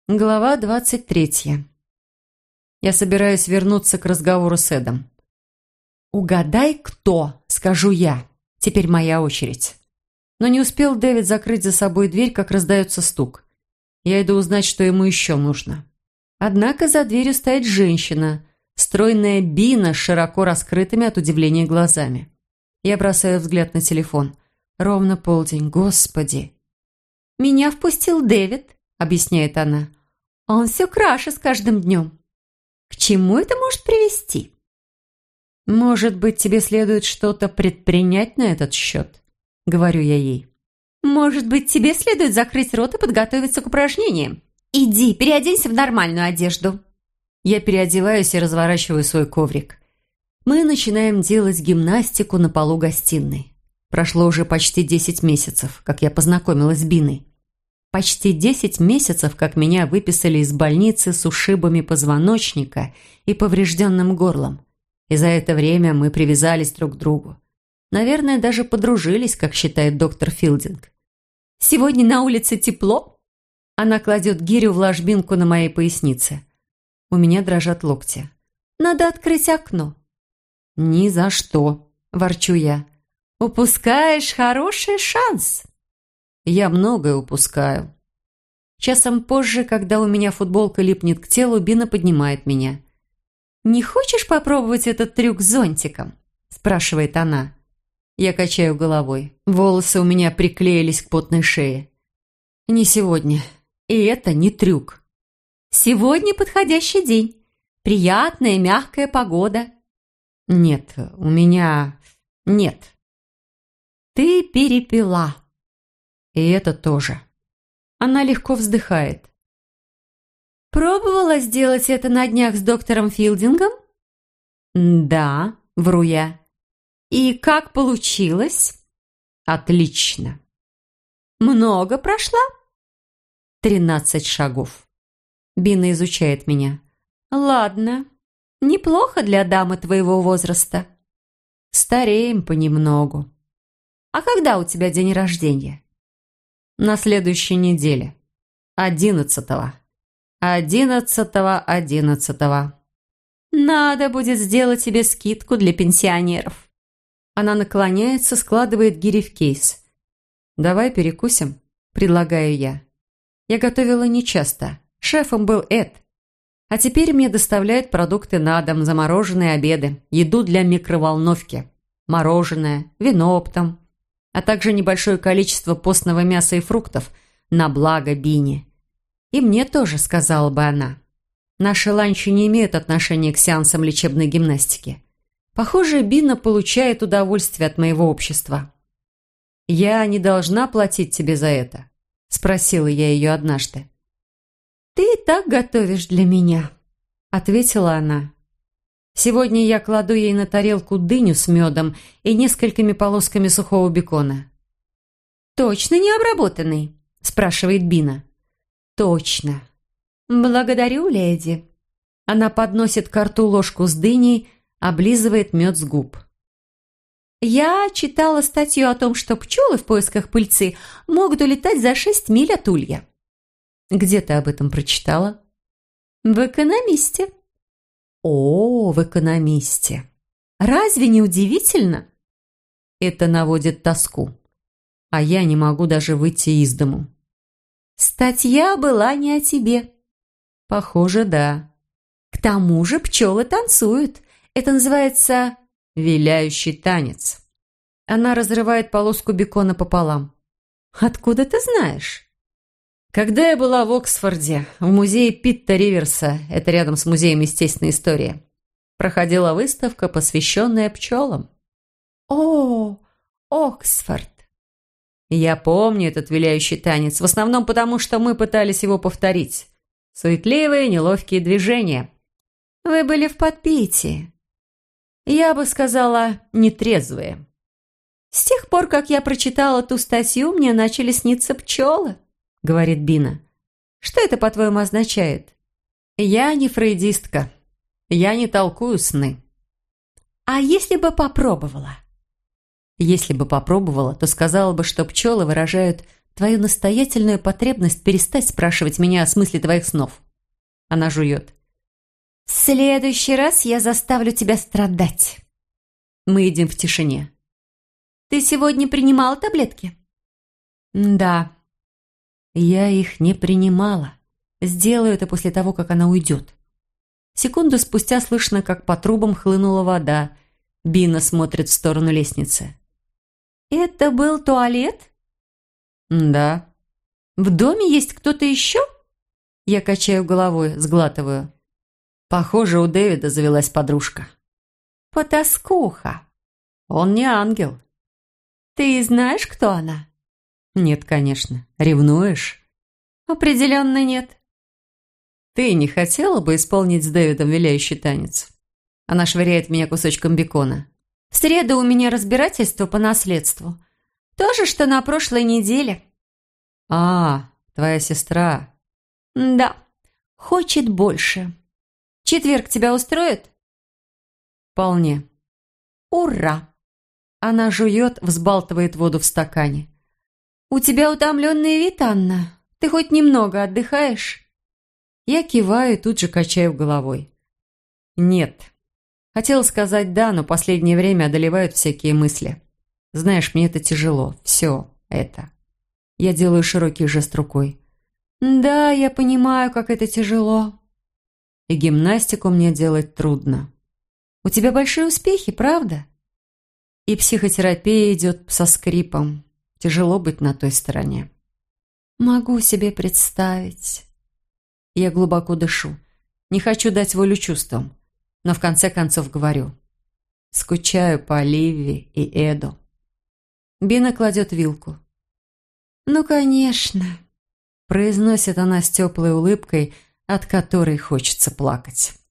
Глава 23. Я собираюсь вернуться к разговору с Эдом. «Угадай, кто?» – скажу я. Теперь моя очередь. Но не успел Дэвид закрыть за собой дверь, как раздается стук. Я иду узнать, что ему еще нужно. Однако за дверью стоит женщина, стройная Бина с широко раскрытыми от удивления глазами. Я бросаю взгляд на телефон. Ровно полдень, господи. «Меня впустил Дэвид», – объясняет она. «Он все краше с каждым днем. К чему это может привести?» «Может быть, тебе следует что-то предпринять на этот счет?» – говорю я ей. «Может быть, тебе следует закрыть рот и подготовиться к упражнениям. Иди, переоденься в нормальную одежду». Я переодеваюсь и разворачиваю свой коврик. Мы начинаем делать гимнастику на полу гостиной. Прошло уже почти 10 месяцев, как я познакомилась с Биной. Почти 10 месяцев, как меня выписали из больницы с ушибами позвоночника и поврежденным горлом. И за это время мы привязались друг к другу. Наверное, даже подружились, как считает доктор Филдинг. «Сегодня на улице тепло?» Она кладет гирю в ложбинку на моей пояснице. У меня дрожат локти. «Надо открыть окно». «Ни за что», – ворчу я. «Упускаешь хороший шанс». Я многое упускаю. Часом позже, когда у меня футболка липнет к телу, Бина поднимает меня. «Не хочешь попробовать этот трюк с зонтиком?» – спрашивает она. Я качаю головой. Волосы у меня приклеились к потной шее. «Не сегодня. И это не трюк». «Сегодня подходящий день. Приятная, мягкая погода». «Нет, у меня... нет». «Ты перепила». И это тоже. Она легко вздыхает. «Пробовала сделать это на днях с доктором Филдингом?» «Да», — вру я. «И как получилось?» «Отлично». «Много прошла?» 13 шагов. Бина изучает меня. «Ладно. Неплохо для дамы твоего возраста». «Стареем понемногу». «А когда у тебя день рождения?» «На следующей неделе. 11-го. 11-го. Надо будет сделать тебе скидку для пенсионеров». Она наклоняется, складывает гири в кейс. «Давай перекусим», – предлагаю я. Я готовила нечасто. Шефом был Эд. А теперь мне доставляют продукты на дом, замороженные обеды, еду для микроволновки, мороженое, вино оптом, а также небольшое количество постного мяса и фруктов на благо Бине. И мне тоже, сказала бы она. Наши ланчи не имеют отношения к сеансам лечебной гимнастики. Похоже, Бина получает удовольствие от моего общества. «Я не должна платить тебе за это?» – спросила я ее однажды. «Ты и так готовишь для меня», – ответила она. Сегодня я кладу ей на тарелку дыню с медом и несколькими полосками сухого бекона. «Точно не обработанный?» – спрашивает Бина. «Точно». «Благодарю, леди». Она подносит ко рту ложку с дыней, облизывает мед с губ. «Я читала статью о том, что пчелы в поисках пыльцы могут улетать за 6 миль от улья». «Где ты об этом прочитала?» «В «Экономисте». «О, в «Экономисте». Разве не удивительно?» Это наводит тоску. А я не могу даже выйти из дому. «Статья была не о тебе». «Похоже, да». «К тому же пчелы танцуют. Это называется виляющий танец». Она разрывает полоску бекона пополам. «Откуда ты знаешь?» Когда я была в Оксфорде, в музее Питта Риверса, это рядом с музеем естественной истории, проходила выставка, посвященная пчелам. «О, Оксфорд!» Я помню этот виляющий танец, в основном потому, что мы пытались его повторить. Суетливые, неловкие движения. Вы были в подпитии. Я бы сказала, нетрезвые. С тех пор, как я прочитала ту статью, мне начали сниться пчелы, говорит Бина. Что это, по-твоему, означает? Я не фрейдистка. Я не толкую сны. А если бы попробовала? Если бы попробовала, то сказала бы, что пчелы выражают твою настоятельную потребность перестать спрашивать меня о смысле твоих снов. Она жует. В следующий раз я заставлю тебя страдать. Мы едим в тишине. Ты сегодня принимала таблетки? Да. Я их не принимала. Сделаю это после того, как она уйдет. Секунду спустя слышно, как по трубам хлынула вода. Бина смотрит в сторону лестницы. «Это был туалет?» «Да». «В доме есть кто-то еще?» Я качаю головой, сглатываю. Похоже, у Дэвида завелась подружка. «Потаскуха». «Он не ангел». «Ты знаешь, кто она?» «Нет, конечно. Ревнуешь?» «Определенно нет». «Ты не хотела бы исполнить с Дэвидом виляющий танец?» Она швыряет в меня кусочком бекона. «В среду у меня разбирательство по наследству. То же, что на прошлой неделе». «А, твоя сестра». «Да, хочет больше. Четверг тебя устроит?» «Вполне». «Ура!» Она жует, взбалтывает воду в стакане. «У тебя утомленный вид, Анна. Ты хоть немного отдыхаешь?» Я киваю и тут же качаю головой. «Нет». Хотела сказать «да», но последнее время одолевают всякие мысли. Знаешь, мне это тяжело. Все это. Я делаю широкий жест рукой. «Да, я понимаю, как это тяжело. И гимнастику мне делать трудно. У тебя большие успехи, правда? И психотерапия идет со скрипом. Тяжело быть на той стороне». «Могу себе представить». Я глубоко дышу. Не хочу дать волю чувствам, но в конце концов говорю. Скучаю по Ливи и Эду. Бина кладет вилку. «Ну, конечно», — произносит она с теплой улыбкой, от которой хочется плакать.